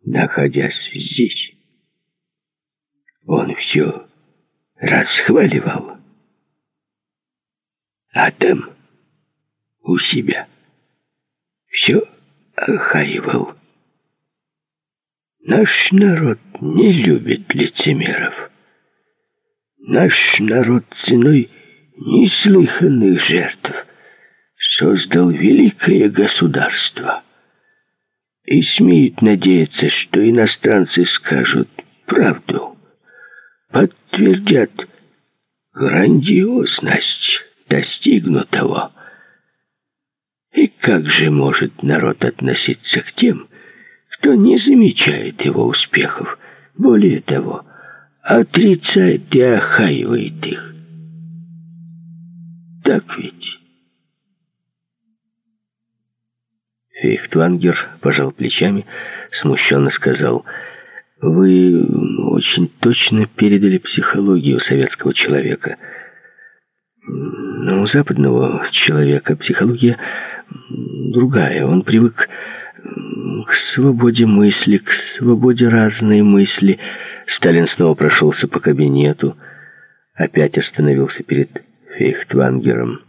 находясь здесь, он все расхваливал, а там у себя все охаивал. Наш народ не любит лицемеров. Наш народ ценой неслыханных жертв создал великое государство и смеет надеяться, что иностранцы скажут правду, подтвердят грандиозность достигнутого. И как же может народ относиться к тем, кто не замечает его успехов, более того, отрицает и охаивает их? Так ведь? Фейхтвангер пожал плечами, смущенно сказал: «Вы очень точно передали психологию советского человека. Но у западного человека психология другая. Он привык к свободе мысли, к свободе разной мысли». Сталин снова прошелся по кабинету, опять остановился перед Фейхтвангером.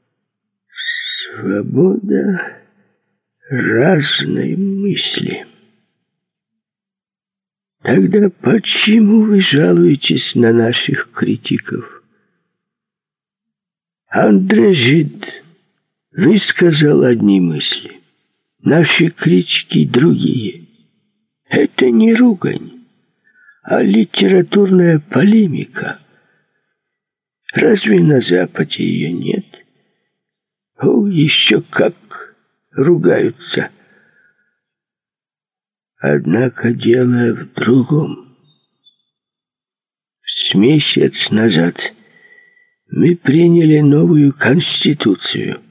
«Свобода разной мысли. Тогда почему вы жалуетесь на наших критиков? Андре Жид высказал одни мысли, наши критики другие. Это не ругань, а литературная полемика. Разве на Западе ее нет? О, еще как ругаются. Однако дело в другом. С месяц назад мы приняли новую Конституцию.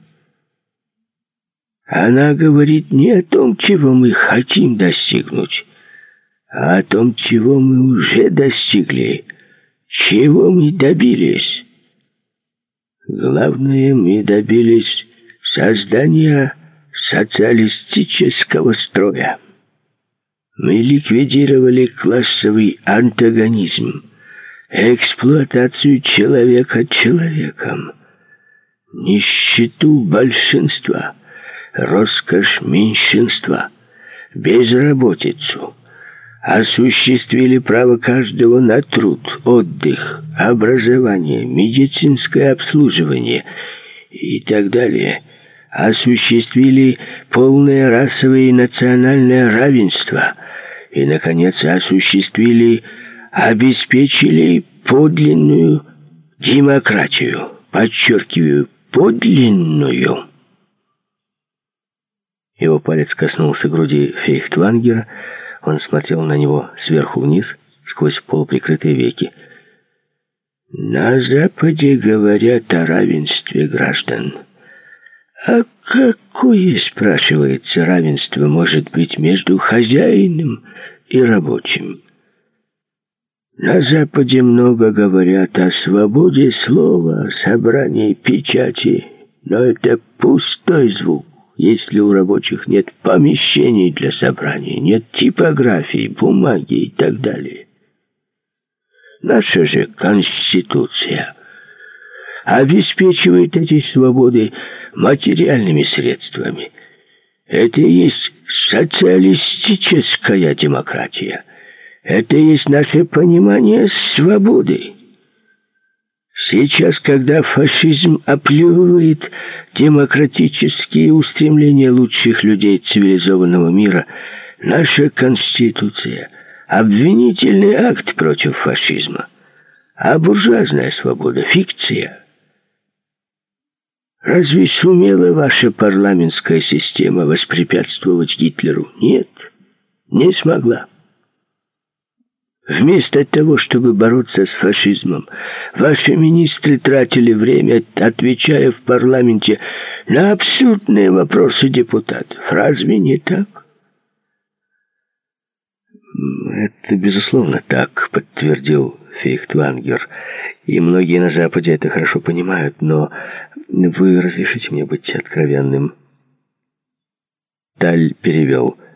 Она говорит не о том, чего мы хотим достигнуть, а о том, чего мы уже достигли, чего мы добились. Главное, мы добились создания социалистического строя. Мы ликвидировали классовый антагонизм, эксплуатацию человека человеком, нищету большинства, роскошь меньшинства, безработицу, осуществили право каждого на труд, отдых, образование, медицинское обслуживание и так далее, осуществили полное расовое и национальное равенство и, наконец, обеспечили подлинную демократию. Подчеркиваю, подлинную. Его палец коснулся груди Фейхтвангера. Он смотрел на него сверху вниз, сквозь полуприкрытые веки. На Западе говорят о равенстве граждан. А какое, спрашивается, равенство может быть между хозяином и рабочим? На Западе много говорят о свободе слова, о собрании печати, но это пустой звук, если у рабочих нет помещений для собрания, нет типографии, бумаги и так далее. Наша же Конституция обеспечивает эти свободы материальными средствами. Это и есть социалистическая демократия. Это и есть наше понимание свободы. Сейчас, когда фашизм оплевывает демократические устремления лучших людей цивилизованного мира, наша Конституция — обвинительный акт против фашизма, а буржуазная свобода — фикция. Разве сумела ваша парламентская система воспрепятствовать Гитлеру? Нет, не смогла. Вместо того, чтобы бороться с фашизмом, ваши министры тратили время, отвечая в парламенте на абсурдные вопросы депутатов. Разве не так? «Это, безусловно, так», — подтвердил Фейхтвангер. «И многие на Западе это хорошо понимают, но вы разрешите мне быть откровенным?» Таль перевел.